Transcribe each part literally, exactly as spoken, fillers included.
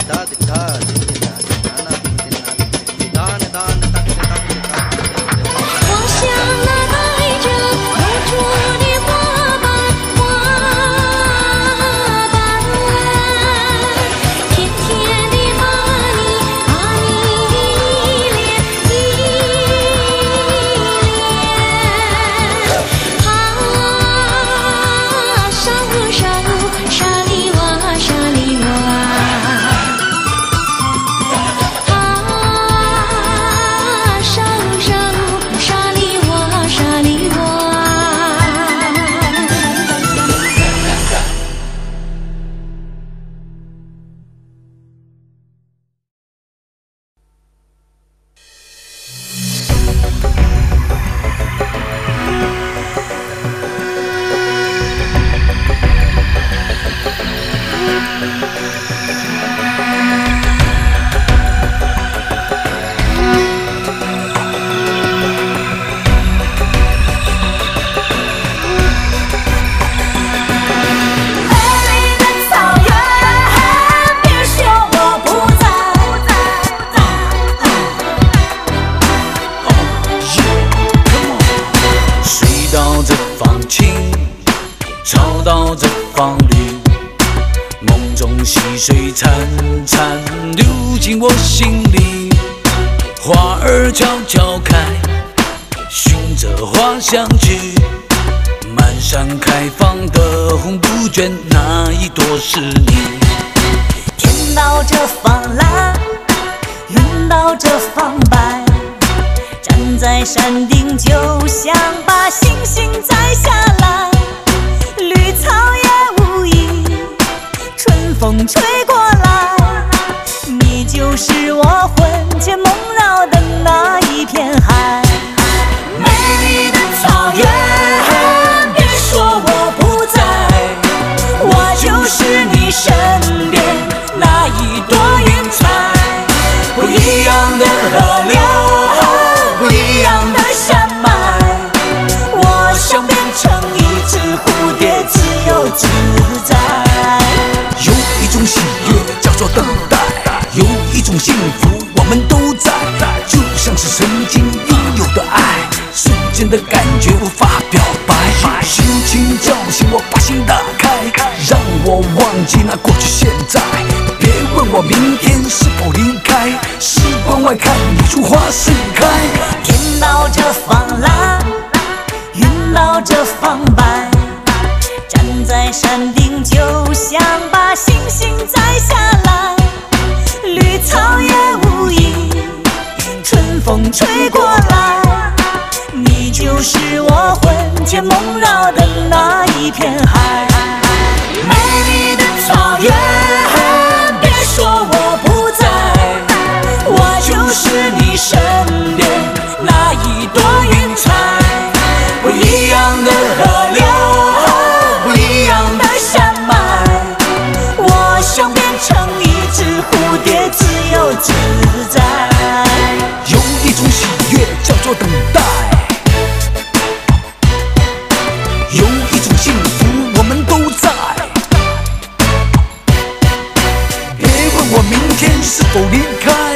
水潺潺流进我心里，花儿悄悄开，寻着花香去。满山开放的红杜鹃，那一朵是你。 天道这方蓝，云道这方白，站在山顶就想把星星摘下来。绿草也无意，春风吹过来，你就是我魂牵梦绕的那一片海。美丽的草原，别说我不在，我就是你身边那一朵云彩。不一样的河流，不一样的山脉，我想变成一只蝴蝶，自由自在。 有一种喜悦叫做等待，有一种幸福我们都在，就像是曾经拥有的爱，瞬间的感觉无法表白。心情叫醒我，把心打开，让我忘记那过去现在。别问我明天是否离开，时光外看你如花盛开。 天道这方蓝，云道这方白，站在山顶就想把星星摘下来。绿草也无意，春风吹过来，你就是我魂牵梦绕的那一片海。美丽的草原，别说我不在，我就是你身边那一朵云彩。不一样的河流，不一样的山脉，我想变成一只蝴蝶，自由自在。 有一种喜悦叫做等待，有一种幸福我们都在。别问我明天是否离开，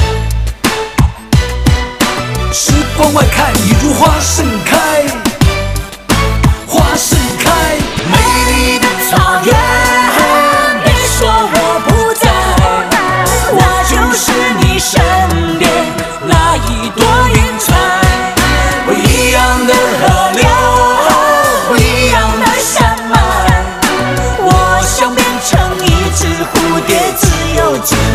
时光外看你如花盛开，花盛开。 美丽的草原，别说我不在，我就是你身边那一朵云彩。不一样的河流，不一样的山脉，我想变成一只蝴蝶，自由自